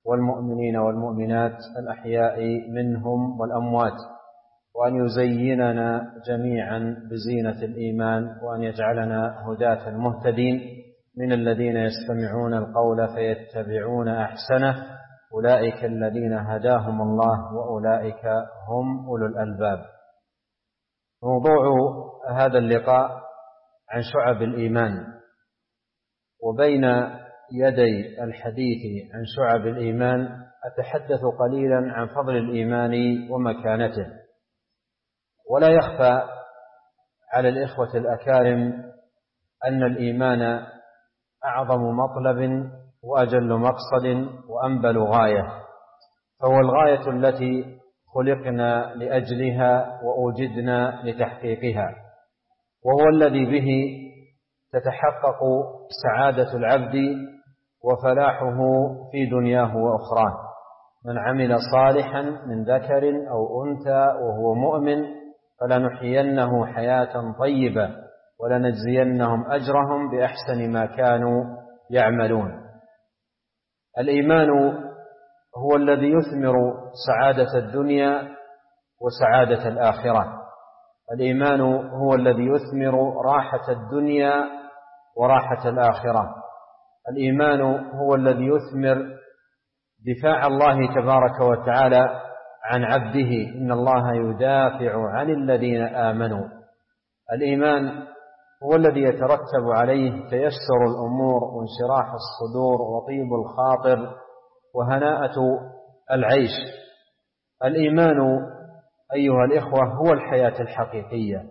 والمؤمنين والمؤمنات الأحياء منهم والأموات، وأن يزيننا جميعا بزينة الإيمان، وأن يجعلنا هداة مهتدين من الذين يستمعون القول فيتبعون أحسنه، أولئك الذين هداهم الله وأولئك هم أولو الألباب. موضوع هذا اللقاء عن شعب الإيمان، وبين يدي الحديث عن شعب الإيمان أتحدث قليلا عن فضل الإيمان ومكانته. ولا يخفى على الإخوة الأكارم أن الإيمان أعظم مطلب وأجل مقصد وأنبل غاية، فهو الغاية التي خلقنا لأجلها وأوجدنا لتحقيقها، وهو الذي به تتحقق سعادة العبد وفلاحه في دنياه وأخراه. من عمل صالحا من ذكر أو أنثى وهو مؤمن فلنحيينه حياة طيبة ولنجزينهم أجرهم بأحسن ما كانوا يعملون. الإيمان هو الذي يثمر سعادة الدنيا وسعادة الآخرة. الإيمان هو الذي يثمر راحة الدنيا وراحة الآخرة. الإيمان هو الذي يثمر دفاع الله تبارك وتعالى عن عبده، إن الله يدافع عن الذين آمنوا. الإيمان هو الذي يترتب عليه تيسر الأمور وانشراح الصدور وطيب الخاطر وهناءة العيش. الإيمان أيها الإخوة هو الحياة الحقيقية،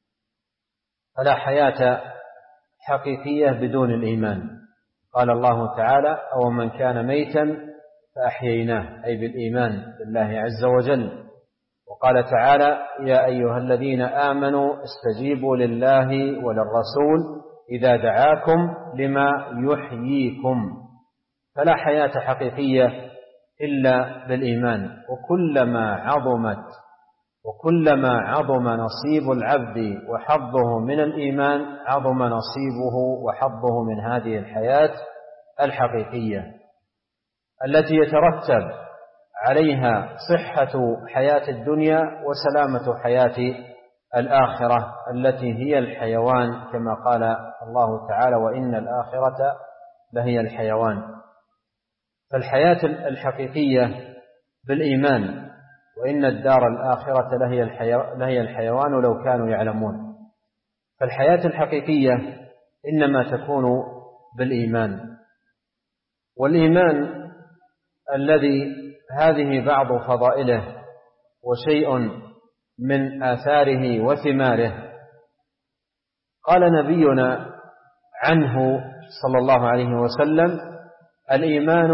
فلا حياة حقيقية بدون الإيمان. قال الله تعالى: أو من كان ميتا فأحييناه، أي بالإيمان بالله عز وجل. وقال تعالى: يا أيها الذين آمنوا استجيبوا لله وللرسول إذا دعاكم لما يحييكم. فلا حياة حقيقية إلا بالإيمان. وكلما عظم نصيب العبد وحظه من الإيمان عظم نصيبه وحظه من هذه الحياة الحقيقية التي يترتب عليها صحة حياة الدنيا وسلامة حياة الآخرة التي هي الحيوان، كما قال الله تعالى: وإن الآخرة لهي الحيوان. فالحياة الحقيقية بالإيمان، وإن الدار الآخرة لهي الحيوان لو كانوا يعلمون. فالحياة الحقيقية إنما تكون بالإيمان. والإيمان الذي هذه بعض فضائله وشيء من آثاره وثماره، قال نبينا عنه صلى الله عليه وسلم: الإيمان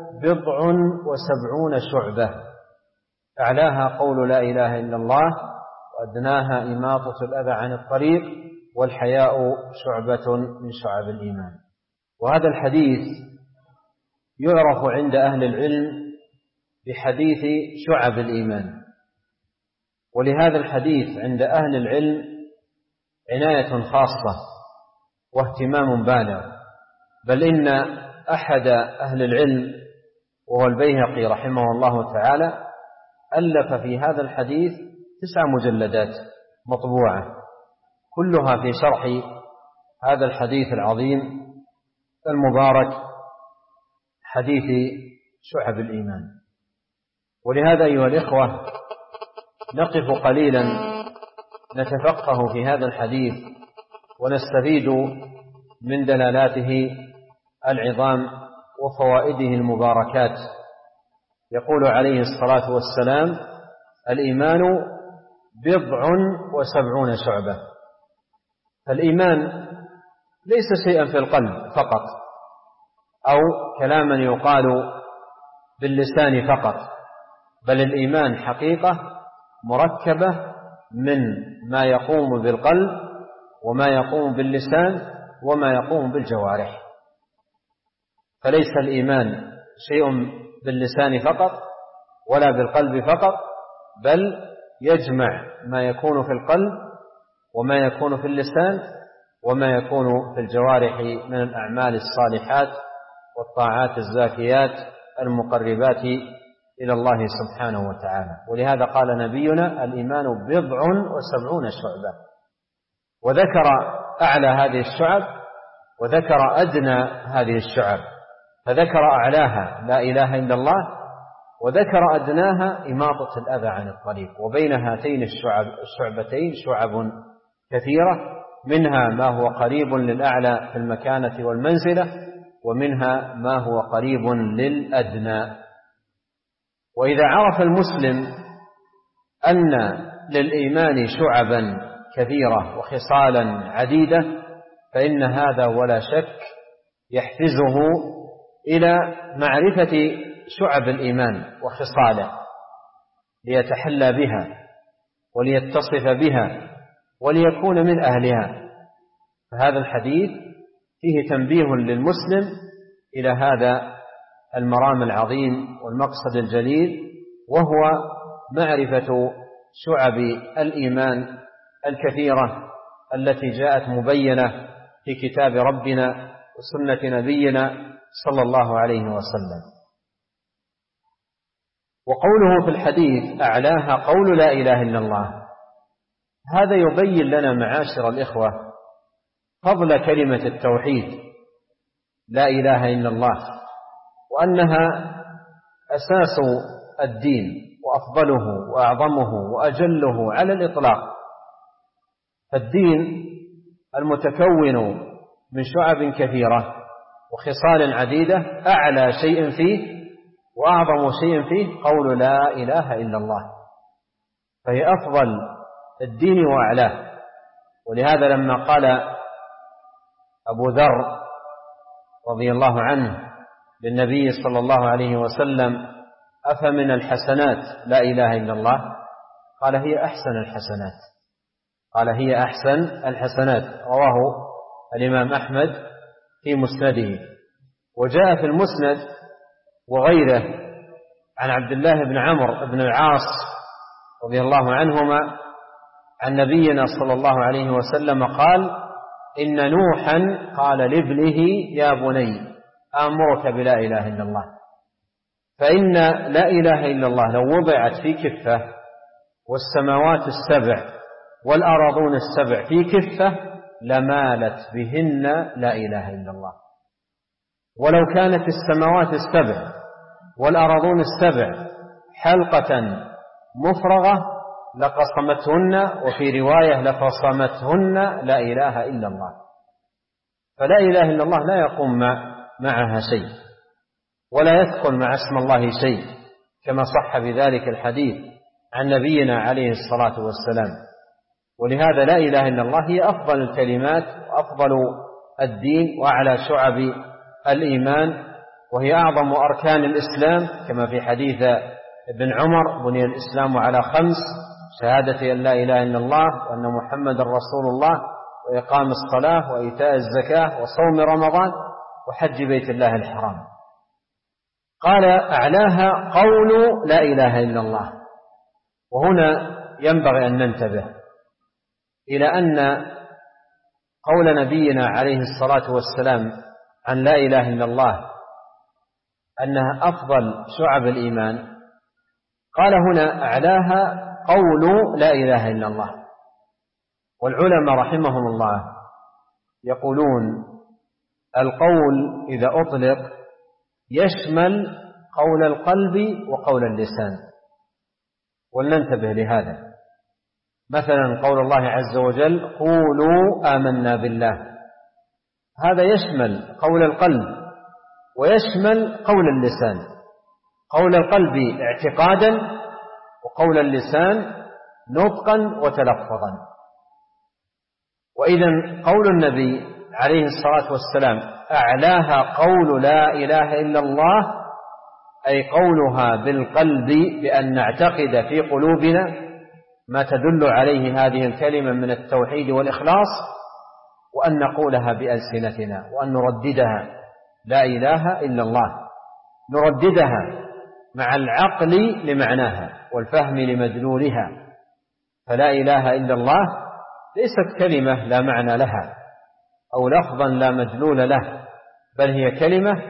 70 شعبة، أعلاها قول لا إله إلا الله، وأدناها إماطة الأذى عن الطريق، والحياء شعبة من شعب الإيمان. وهذا الحديث يعرف عند أهل العلم بحديث شعب الإيمان. ولهذا الحديث عند أهل العلم عناية خاصة واهتمام بالغ، بل إن أحد أهل العلم وهو البيهقي رحمه الله تعالى ألف في هذا الحديث 9 مجلدات مطبوعة كلها في شرح هذا الحديث العظيم المبارك، حديث شعب الإيمان. ولهذا أيها الإخوة نقف قليلا نتفقه في هذا الحديث ونستفيد من دلالاته العظام وفوائده المباركات. يقول عليه الصلاة والسلام: الإيمان 70 شعبة. فالإيمان ليس شيئا في القلب فقط، أو كلاما يقال باللسان فقط، بل الإيمان حقيقة مركبة من ما يقوم بالقلب وما يقوم باللسان وما يقوم بالجوارح. فليس الإيمان شيء باللسان فقط ولا بالقلب فقط، بل يجمع ما يكون في القلب وما يكون في اللسان وما يكون في الجوارح من الأعمال الصالحات والطاعات الزاكيات المقربات إلى الله سبحانه وتعالى. ولهذا قال نبينا: الإيمان 70 شعبة، وذكر أعلى هذه الشعب وذكر أدنى هذه الشعب، فذكر أعلاها لا إله إلا الله، وذكر أدناها إماطة الأذى عن الطريق. وبين هاتين الشعبتين شعب كثيرة، منها ما هو قريب للأعلى في المكانة والمنزلة، ومنها ما هو قريب للأدنى. وإذا عرف المسلم أن للإيمان شعبا كثيرة وخصالا عديدة، فإن هذا ولا شك يحفزه إلى معرفة شعب الإيمان وخصاله، ليتحلى بها وليتصف بها وليكون من أهلها. فهذا الحديث فيه تنبيه للمسلم إلى هذا المرام العظيم والمقصد الجليل، وهو معرفة شعب الإيمان الكثيرة التي جاءت مبينة في كتاب ربنا وسنة نبينا صلى الله عليه وسلم. وقوله في الحديث: أعلاها قول لا إله إلا الله، هذا يبين لنا معاشر الإخوة فضل كلمة التوحيد لا إله إلا الله، وأنها أساس الدين وأفضله وأعظمه وأجله على الإطلاق. فالدين المتكون من شعب كثيرة وخصال عديدة، أعلى شيء فيه وأعظم شيء فيه قول لا إله إلا الله، فهي أفضل الدين وأعلاه. ولهذا لما قال أبو ذر رضي الله عنه للنبي صلى الله عليه وسلم: أفمن الحسنات لا إله إلا الله؟ قال: هي أحسن الحسنات. قال: هي أحسن الحسنات. رواه الإمام أحمد في مسنده. وجاء في المسند وغيره عن عبد الله بن عمرو بن العاص رضي الله عنهما عن نبينا صلى الله عليه وسلم قال: إن نوحا قال لابنه: يا بني آمرك بلا إله إلا الله، فإن لا إله إلا الله لو وضعت في كفة والسماوات السبع والأراضون السبع في كفة لمالت بهن لا إله إلا الله، ولو كانت السماوات السبع والأراضون السبع حلقة مفرغة لقصمتهن، وفي رواية لفصمتهن لا إله إلا الله. فلا إله إلا الله لا يقوم معها شيء، ولا يدخل مع اسم الله شيء، كما صح بذلك الحديث عن نبينا عليه الصلاة والسلام. ولهذا لا إله إلا الله هي أفضل الكلمات وأفضل الدين وأعلى شعب الإيمان، وهي أعظم أركان الإسلام، كما في حديث ابن عمر: بني الإسلام على 5: شهادة أن لا إله إلا الله وأن محمد رسول الله، وإقام الصلاة وإيتاء الزكاة وصوم رمضان وحج بيت الله الحرام. قال: أعلاها قول لا إله إلا الله. وهنا ينبغي أن ننتبه إلى أن قول نبينا عليه الصلاة والسلام عن لا إله إلا الله أنها أفضل شعب الإيمان، قال هنا: أعلاها قول لا إله إلا الله. والعلماء رحمهم الله يقولون: القول إذا أطلق يشمل قول القلب وقول اللسان، ولننتبه لهذا. مثلا قول الله عز وجل: قولوا آمنا بالله، هذا يشمل قول القلب ويشمل قول اللسان. قول القلب اعتقادا، وقول اللسان نطقا وتلفظا. وإذا قول النبي عليه الصلاة والسلام: أعلاها قول لا إله إلا الله، أي قولها بالقلب، بأن نعتقد في قلوبنا ما تدل عليه هذه الكلمة من التوحيد والإخلاص، وأن نقولها بألسنتنا، وأن نرددها لا إله إلا الله، نرددها مع العقل لمعناها والفهم لمدلولها. فلا إله إلا الله ليست كلمة لا معنى لها أو لفظا لا مدلول له، بل هي كلمة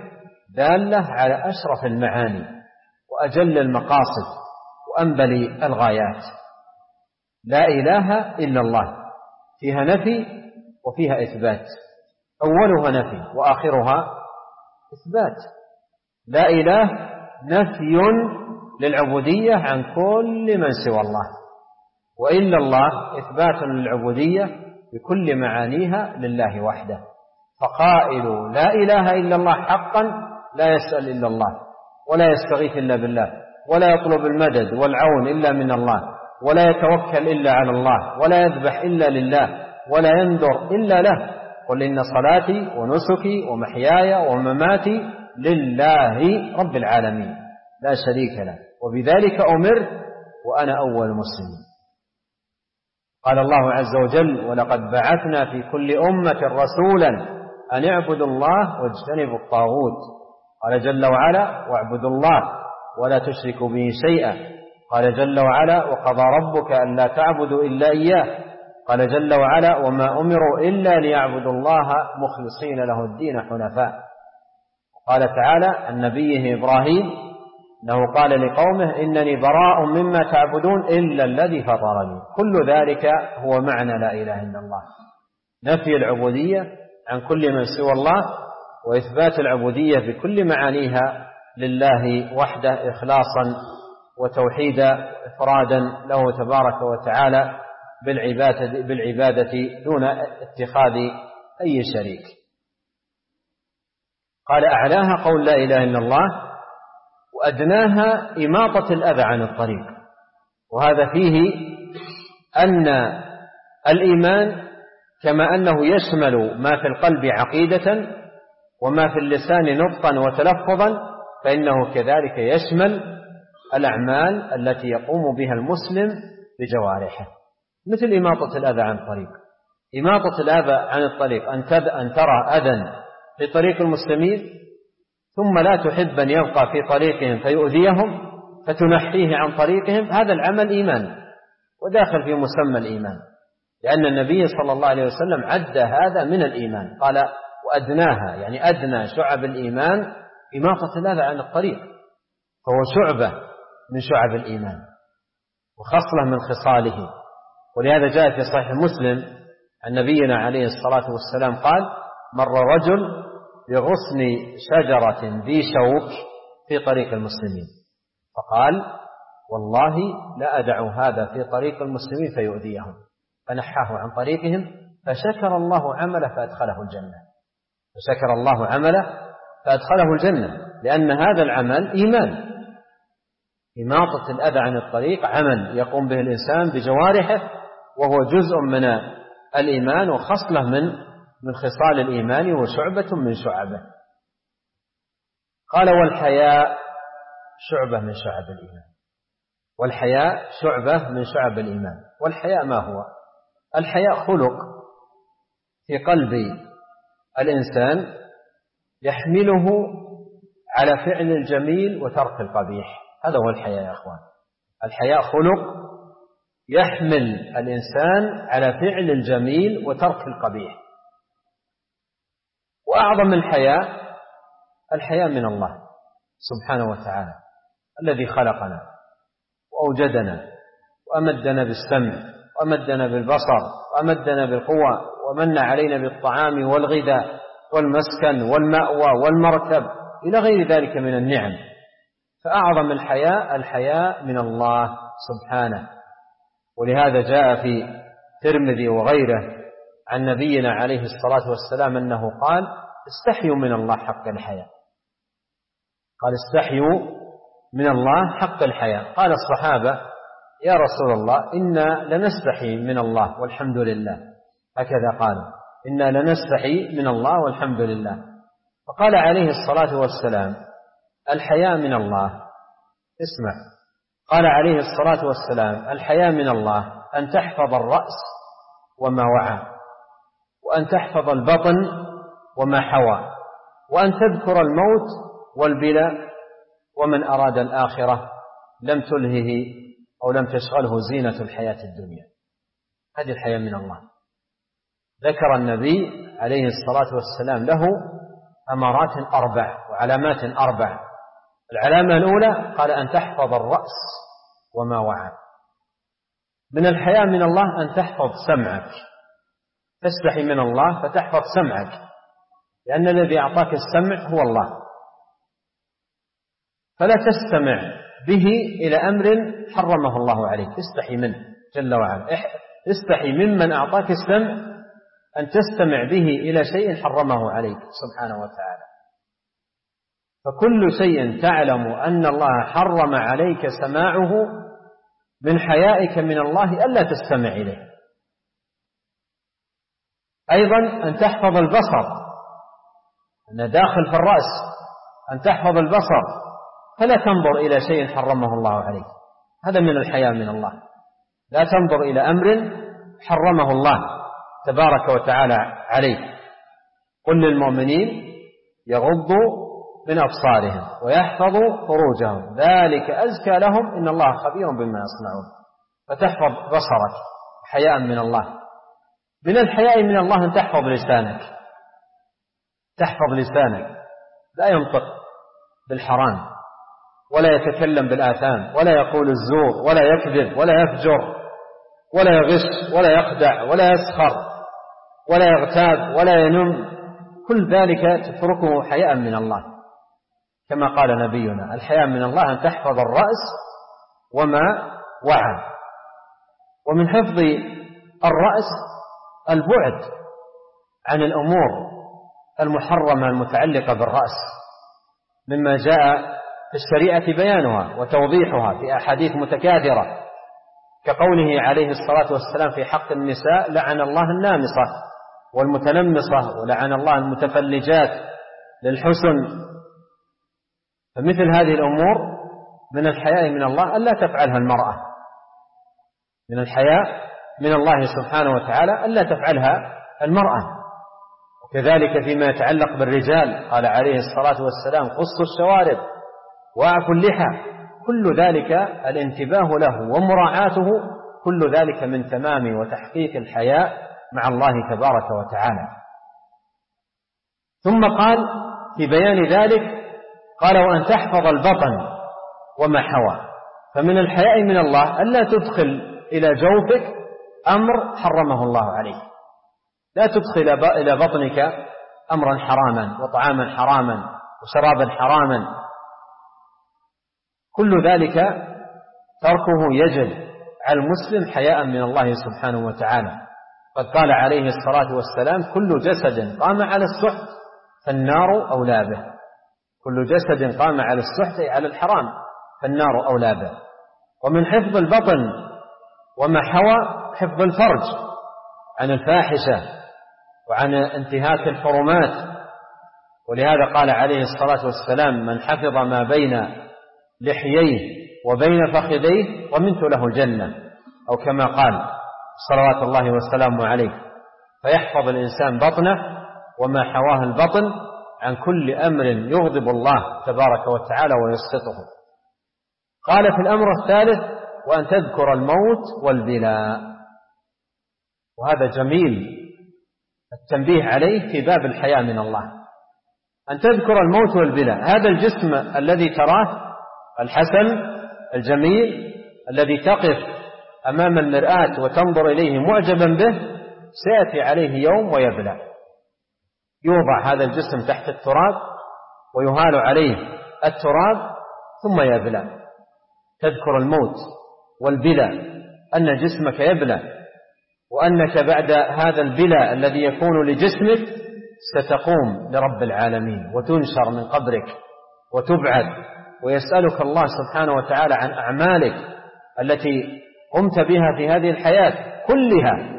دالة على أشرف المعاني وأجل المقاصد وأنبل الغايات. لا إله إلا الله فيها نفي وفيها إثبات، أولها نفي وآخرها إثبات. لا إله نفي للعبودية عن كل من سوى الله، وإلا الله إثبات للعبودية بكل معانيها لله وحده. فقائل لا إله إلا الله حقا لا يسأل إلا الله، ولا يستغيث إلا بالله، ولا يطلب المدد والعون إلا من الله، ولا يتوكل إلا على الله، ولا يذبح إلا لله، ولا ينذر إلا له. قل إن صلاتي ونسكي ومحياي ومماتي لله رب العالمين لا شريك له، وبذلك أمرت وأنا أول مسلم. قال الله عز وجل: ولقد بعثنا في كل أمة رسولا أن اعبدوا الله واجتنبوا الطاغوت. قال جل وعلا: واعبدوا الله ولا تشركوا به شيئا. قال جل وعلا: وقضى ربك ألا تعبدوا إلا إياه. قال جل وعلا: وما أمروا إلا ليعبدوا الله مخلصين له الدين حنفاء. قال تعالى عن نبيه إبراهيم أنه قال لقومه: إنني براء مما تعبدون إلا الذي فطرني. كل ذلك هو معنى لا إله إلا الله، نفي العبودية عن كل من سوى الله، وإثبات العبودية بكل معانيها لله وحده إخلاصا وتوحيدا إفرادا له تبارك وتعالى بالعبادة دون اتخاذ أي شريك. قال: أعلاها قول لا إله إلا الله، وأدناها إماطة الأذى عن الطريق. وهذا فيه أن الإيمان كما أنه يشمل ما في القلب عقيدة وما في اللسان نطقا وتلفظا، فإنه كذلك يشمل الأعمال التي يقوم بها المسلم بجوارحه، مثل إماطة الأذى عن الطريق. إماطة الأذى عن الطريق أن ترى أذى في طريق المسلمين ثم لا تحب أن يبقى في طريقهم فيؤذيهم فتنحيه عن طريقهم، هذا العمل إيمان وداخل في مسمى الإيمان، لأن النبي صلى الله عليه وسلم عد هذا من الإيمان. قال: وأدناها، يعني أدنى شعب الإيمان إماطة الأذى عن الطريق، فهو شعبة من شعب الإيمان وخصلة من خصاله. ولهذا جاء في صحيح مسلم عن نبينا عليه الصلاة والسلام قال: مر رجل بغصن شجرة ذي شوك في طريق المسلمين، فقال: والله لا أدع هذا في طريق المسلمين فيؤذيهم، فنحاه عن طريقهم فشكر الله عمله فأدخله الجنة. فشكر الله عمله فأدخله الجنة، لأن هذا العمل إيمان. إماطة الأذى عن الطريق عمل يقوم به الإنسان بجوارحه، وهو جزء من الإيمان وخصلة من خصال الإيمان وشعبة من شعبه. قال: والحياء شعبة من شعب الإيمان. والحياء شعبة من شعب الإيمان. والحياء ما هو؟ الحياء خلق في قلب الإنسان يحمله على فعل الجميل وترك القبيح. هذا هو الحياء يا أخوان. الحياء خلق يحمل الإنسان على فعل الجميل وترك القبيح. وأعظم الحياء من الله سبحانه وتعالى الذي خلقنا وأوجدنا وأمدنا بالسمع وأمدنا بالبصر وأمدنا بالقوة ومن علينا بالطعام والغذاء والمسكن والمأوى والمركب إلى غير ذلك من النعم. فأعظم الحياء من الله سبحانه. ولهذا جاء في الترمذي وغيره عن نبينا عليه الصلاة والسلام أنه قال: استحيوا من الله حق الحياء. قال: استحيوا من الله حق الحياء. قال الصحابة: يا رسول الله إنا لنستحي من الله والحمد لله. هكذا قال: إنا لنستحي من الله والحمد لله. فقال عليه الصلاة والسلام: الحياء من الله، اسمع، قال عليه الصلاة والسلام: الحياء من الله أن تحفظ الرأس وما وعى، وأن تحفظ البطن وما حوى، وأن تذكر الموت والبلاء، ومن أراد الآخرة لم تلهه أو لم تشغله زينة الحياة الدنيا. هذه الحياة من الله. ذكر النبي عليه الصلاة والسلام له أمارات 4، علامات 4. العلامة الأولى قال أن تحفظ الرأس وما وعى. من الحياء من الله أن تحفظ سمعك، تستحي من الله فتحفظ سمعك، لأن الذي أعطاك السمع هو الله، فلا تستمع به إلى أمر حرمه الله عليك، استحي منه جل وعلا. استحي ممن أعطاك السمع أن تستمع به إلى شيء حرمه عليك سبحانه وتعالى. فكل شيء تعلم أن الله حرم عليك سماعه من حيائك من الله ألا تستمع إليه. أيضا أن تحفظ البصر، أن داخل في الرأس أن تحفظ البصر، فلا تنظر إلى شيء حرمه الله عليك، هذا من الحياء من الله. لا تنظر إلى أمر حرمه الله تبارك وتعالى عليك. قل للمؤمنين يغضوا من أبصارهم ويحفظوا فروجهم ذلك أزكى لهم إن الله خبير بما يصنعون. فتحفظ بصرك حياء من الله. من الحياء من الله أن تحفظ لسانك، تحفظ لسانك، لا ينطق بالحرام ولا يتكلم بالآثام ولا يقول الزور ولا يكذب ولا يفجر ولا يغش ولا يخدع ولا يسخر ولا يغتاب ولا ينم، كل ذلك تتركه حياء من الله. كما قال نبينا الحياء من الله أن تحفظ الرأس وما وعى. ومن حفظ الرأس البعد عن الأمور المحرمة المتعلقة بالرأس، مما جاء في الشريعة بيانها وتوضيحها في أحاديث متكاثرة، كقوله عليه الصلاة والسلام في حق النساء لعن الله النامصة والمتنمصة ولعن الله المتفلجات للحسن. فمثل هذه الأمور من الحياء من الله ألا تفعلها المرأة، من الحياء من الله سبحانه وتعالى ألا تفعلها المرأة. وكذلك فيما يتعلق بالرجال قال عليه الصلاة والسلام قصوا الشوارب واعفوا اللحى، كل ذلك الانتباه له ومراعاته، كل ذلك من تمام وتحقيق الحياء مع الله تبارك وتعالى. ثم قال في بيان ذلك قال وأن تحفظ البطن وما حوى. فمن الحياء من الله ألا تدخل إلى جوفك أمر حرمه الله عليك، لا تدخل إلى بطنك أمرا حراما وطعاما حراما وشرابا حراما، كل ذلك تركه يجب على المسلم حياء من الله سبحانه وتعالى. قد قال عليه الصلاة والسلام كل جسد قام على السحت فالنار أولى به، كل جسد قام على السحت أي على الحرام فالنار أولى به. ومن حفظ البطن وما حوى حفظ الفرج عن الفاحشة وعن انتهاك الحرمات. ولهذا قال عليه الصلاة والسلام من حفظ ما بين لحييه وبين فخذيه ضمنت له الجنة، أو كما قال صلوات الله وسلامه عليه. فيحفظ الإنسان بطنه وما حواه البطن عن كل أمر يغضب الله تبارك وتعالى ويسخطه. قال في الأمر الثالث وأن تذكر الموت والبلاء، وهذا جميل التنبيه عليه في باب الحياء من الله. أن تذكر الموت والبلاء، هذا الجسم الذي تراه الحسن الجميل الذي تقف أمام المرآة وتنظر إليه معجبا به، سيأتي عليه يوم ويبلى، يوضع هذا الجسم تحت التراب ويهال عليه التراب ثم يبلى. تذكر الموت والبلى، أن جسمك يبلى، وأنك بعد هذا البلى الذي يكون لجسمك ستقوم لرب العالمين وتنشر من قبرك وتبعد، ويسألك الله سبحانه وتعالى عن أعمالك التي قمت بها في هذه الحياة كلها،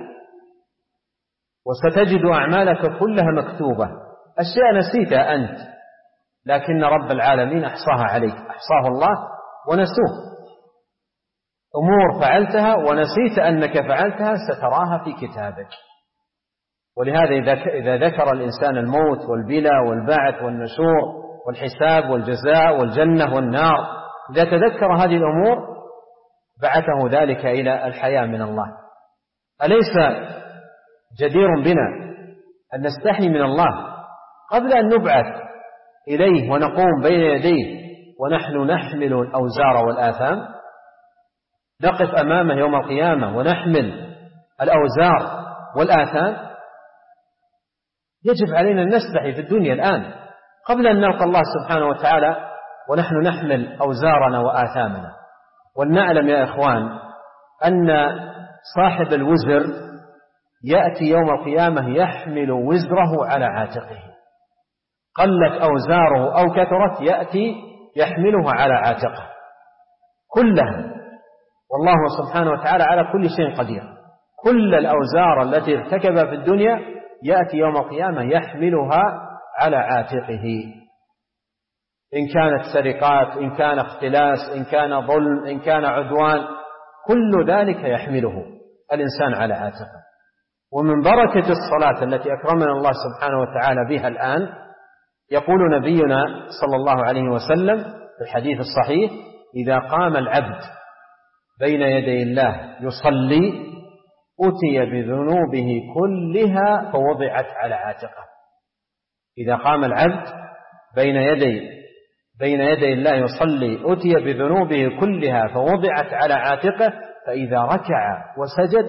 وستجد أعمالك كلها مكتوبة. أشياء نسيتها أنت لكن رب العالمين أحصاها عليك، أحصاه الله ونسوه. أمور فعلتها ونسيت أنك فعلتها ستراها في كتابك. ولهذا إذا ذكر الإنسان الموت والبلى والبعث والنشور والحساب والجزاء والجنة والنار، إذا تذكر هذه الأمور بعثه ذلك إلى الحياة من الله. أليس جدير بنا أن نستحي من الله قبل أن نبعث إليه ونقوم بين يديه ونحن نحمل الأوزار والآثام؟ نقف أمامه يوم القيامة ونحمل الأوزار والآثام؟ يجب علينا أن نستحي في الدنيا الآن قبل أن نلقى الله سبحانه وتعالى ونحن نحمل أوزارنا وآثامنا. ولنعلم يا إخوان أن صاحب الوزر يأتي يوم القيامة يحمل وزره على عاتقه، قلت أوزاره أو كثرت يأتي يحملها على عاتقه كلها، والله سبحانه وتعالى على كل شيء قدير. كل الأوزار التي ارتكبها في الدنيا يأتي يوم القيامة يحملها على عاتقه، إن كانت سرقات، إن كان اختلاس، إن كان ظلم، إن كان عدوان، كل ذلك يحمله الإنسان على عاتقه. ومن بركة الصلاة التي أكرمنا الله سبحانه وتعالى بها الآن، يقول نبينا صلى الله عليه وسلم في الحديث الصحيح: إذا قام العبد بين يدي الله يصلي أتي بذنوبه كلها فوضعت على عاتقه. إذا قام العبد بين يدي الله يصلي أتي بذنوبه كلها فوضعت على عاتقه، فإذا ركع وسجد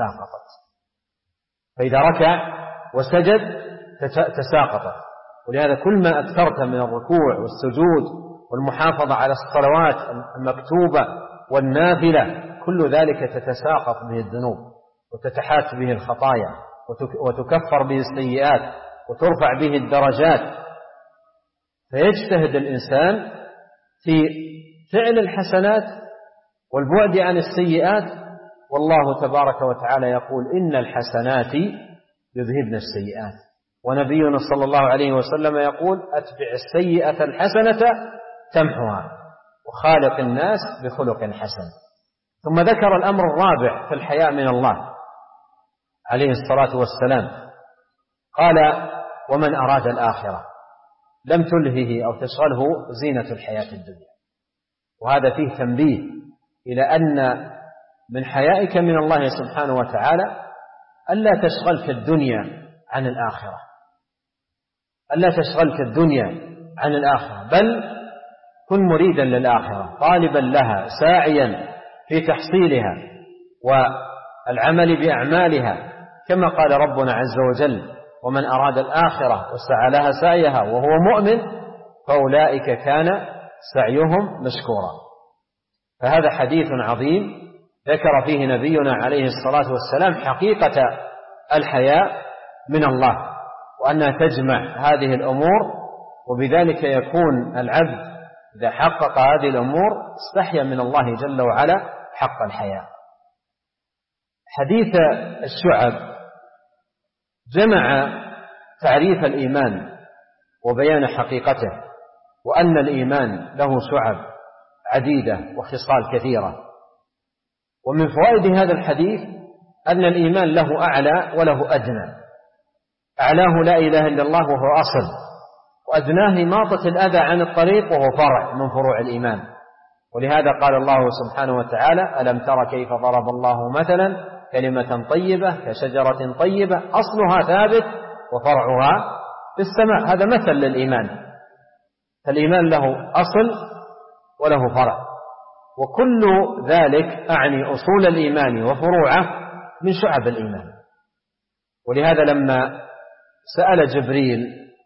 تساقطت. ولهذا كل ما أكثرت من الركوع والسجود والمحافظة على الصلوات المكتوبة والنافلة، كل ذلك تتساقط به الذنوب وتتحات به الخطايا وتكفر به السيئات وترفع به الدرجات. فيجتهد الإنسان في فعل الحسنات والبعد عن السيئات، والله تبارك وتعالى يقول: إن الحسنات يذهبن السيئات. ونبينا صلى الله عليه وسلم يقول: أتبع السيئة الحسنة تمحها وخالق الناس بخلق حسن. ثم ذكر الأمر الرابع في الحياء من الله عليه الصلاة والسلام، قال: ومن أراد الآخرة لم تلهه أو تشغله زينة الحياة الدنيا. وهذا فيه تنبيه إلى أن من حيائك من الله سبحانه وتعالى ألا تشغلك الدنيا عن الآخرة، بل كن مريدا للآخرة، طالبا لها، ساعيا في تحصيلها والعمل بأعمالها، كما قال ربنا عز وجل: ومن أراد الآخرة وسعى لها سعيها وهو مؤمن فأولئك كان سعيهم مشكورا. فهذا حديث عظيم ذكر فيه نبينا عليه الصلاة والسلام حقيقة الحياء من الله، وأنها تجمع هذه الأمور، وبذلك يكون العبد إذا حقق هذه الأمور استحيا من الله جل وعلا حق الحياء. حديث الشعب جمع تعريف الإيمان وبيان حقيقته، وأن الإيمان له شعب عديدة وخصال كثيرة. ومن فوائد هذا الحديث أن الإيمان له أعلى وله أدنى. أعلاه لا إله إلا الله وهو أصل، وأدناه إماطة الأذى عن الطريق وهو فرع من فروع الإيمان. ولهذا قال الله سبحانه وتعالى: ألم تر كيف ضرب الله مثلا كلمة طيبة كشجرة طيبة أصلها ثابت وفرعها في السماء. هذا مثل للإيمان، فالإيمان له أصل وله فرع، وكل ذلك أعني أصول الإيمان وفروعه من شعب الإيمان. ولهذا لما سأل جبريل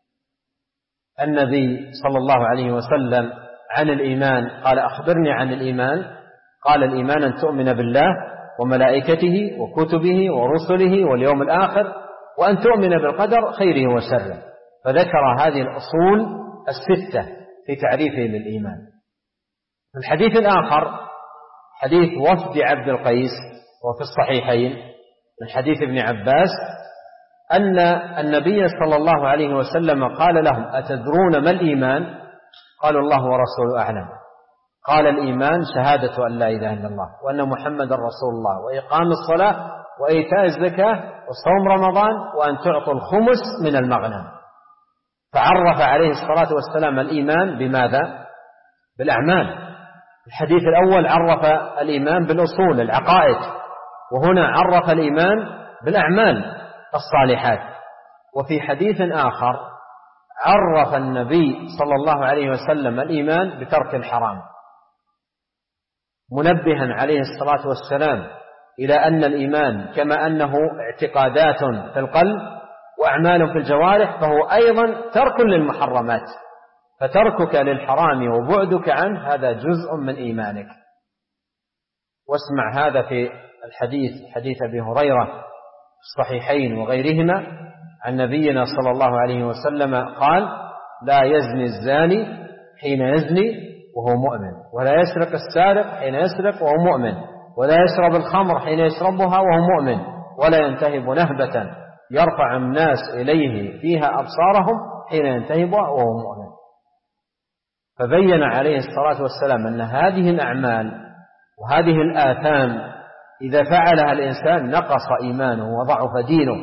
النبي صلى الله عليه وسلم عن الإيمان قال: أخبرني عن الإيمان. قال: الإيمان أن تؤمن بالله وملائكته وكتبه ورسله واليوم الآخر، وأن تؤمن بالقدر خيره وشره. فذكر هذه الأصول الستة في تعريفه للإيمان. في الحديث الآخر حديث وفد عبد القيس وفي الصحيحين من حديث ابن عباس أن النبي صلى الله عليه وسلم قال لهم: أتدرون ما الإيمان؟ قالوا: الله ورسوله أعلم. قال: الإيمان شهادة أن لا إله إلا الله وأن محمد رسول الله وإقام الصلاة وإيتاء الزكاة وصوم رمضان وأن تعطوا الخمس من المغنم. فعرف عليه الصلاة والسلام الإيمان بماذا؟ بالأعمال. الحديث الأول عرف الإيمان بالأصول العقائد، وهنا عرف الإيمان بالأعمال الصالحات. وفي حديث آخر عرف النبي صلى الله عليه وسلم الإيمان بترك الحرام، منبها عليه الصلاة والسلام إلى أن الإيمان كما أنه اعتقادات في القلب وأعمال في الجوارح فهو أيضا ترك للمحرمات، فتركك للحرام وبعدك عنه هذا جزء من إيمانك. واسمع هذا في الحديث، حديث أبي هريرة في الصحيحين وغيرهما عن نبينا صلى الله عليه وسلم قال: لا يزني الزاني حين يزني وهو مؤمن، ولا يسرق السارق حين يسرق وهو مؤمن، ولا يشرب الخمر حين يشربها وهو مؤمن، ولا ينتهب نهبة يرفع الناس إليه فيها أبصارهم حين ينتهبها وهو مؤمن. فبين عليه الصلاة والسلام أن هذه الأعمال وهذه الآثام إذا فعلها الإنسان نقص إيمانه وضعف دينه،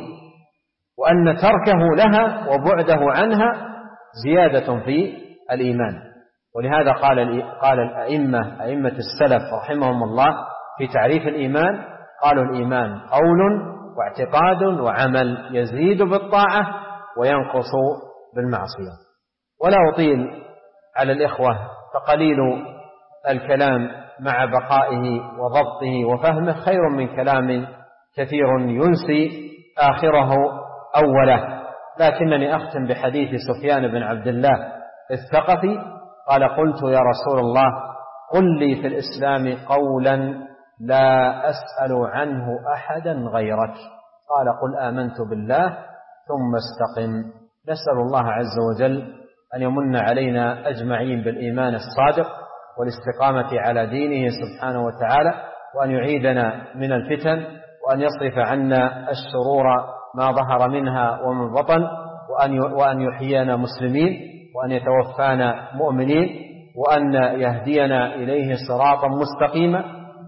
وأن تركه لها وبعده عنها زيادة في الإيمان. ولهذا قال أئمة السلف رحمهم الله في تعريف الإيمان، قالوا: الإيمان قول واعتقاد وعمل يزيد بالطاعة وينقص بالمعصية. ولا أطيل على الإخوة، فقليل الكلام مع بقائه وضبطه وفهمه خير من كلام كثير ينسي آخره أوله. لكنني أختم بحديث سفيان بن عبد الله الثقفي قال: قلت يا رسول الله قل لي في الإسلام قولا لا أسأل عنه أحدا غيرك. قال: قل آمنت بالله ثم استقم. نسأل الله عز وجل أن يمن علينا أجمعين بالإيمان الصادق والاستقامة على دينه سبحانه وتعالى، وأن يعيذنا من الفتن، وأن يصرف عنا الشرور ما ظهر منها ومن بطن، وأن يحيينا مسلمين، وأن يتوفانا مؤمنين، وأن يهدينا إليه صراطا مستقيما،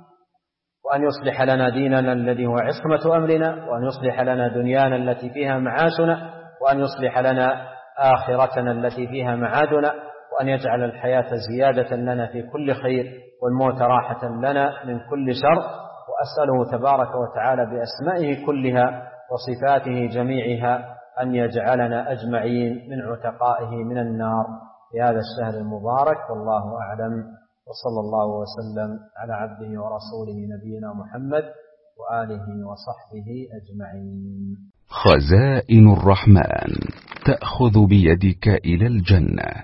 وأن يصلح لنا ديننا الذي هو عصمة أمرنا، وأن يصلح لنا دنيانا التي فيها معاشنا، وأن يصلح لنا آخرتنا التي فيها معادنا، وأن يجعل الحياة زيادة لنا في كل خير والموت راحة لنا من كل شر. وأسأله تبارك وتعالى بأسمائه كلها وصفاته جميعها أن يجعلنا أجمعين من عتقائه من النار في هذا الشهر المبارك. والله أعلم، وصلى الله وسلم على عبده ورسوله نبينا محمد وآله وصحبه أجمعين. خزائن الرحمن تأخذ بيدك إلى الجنة.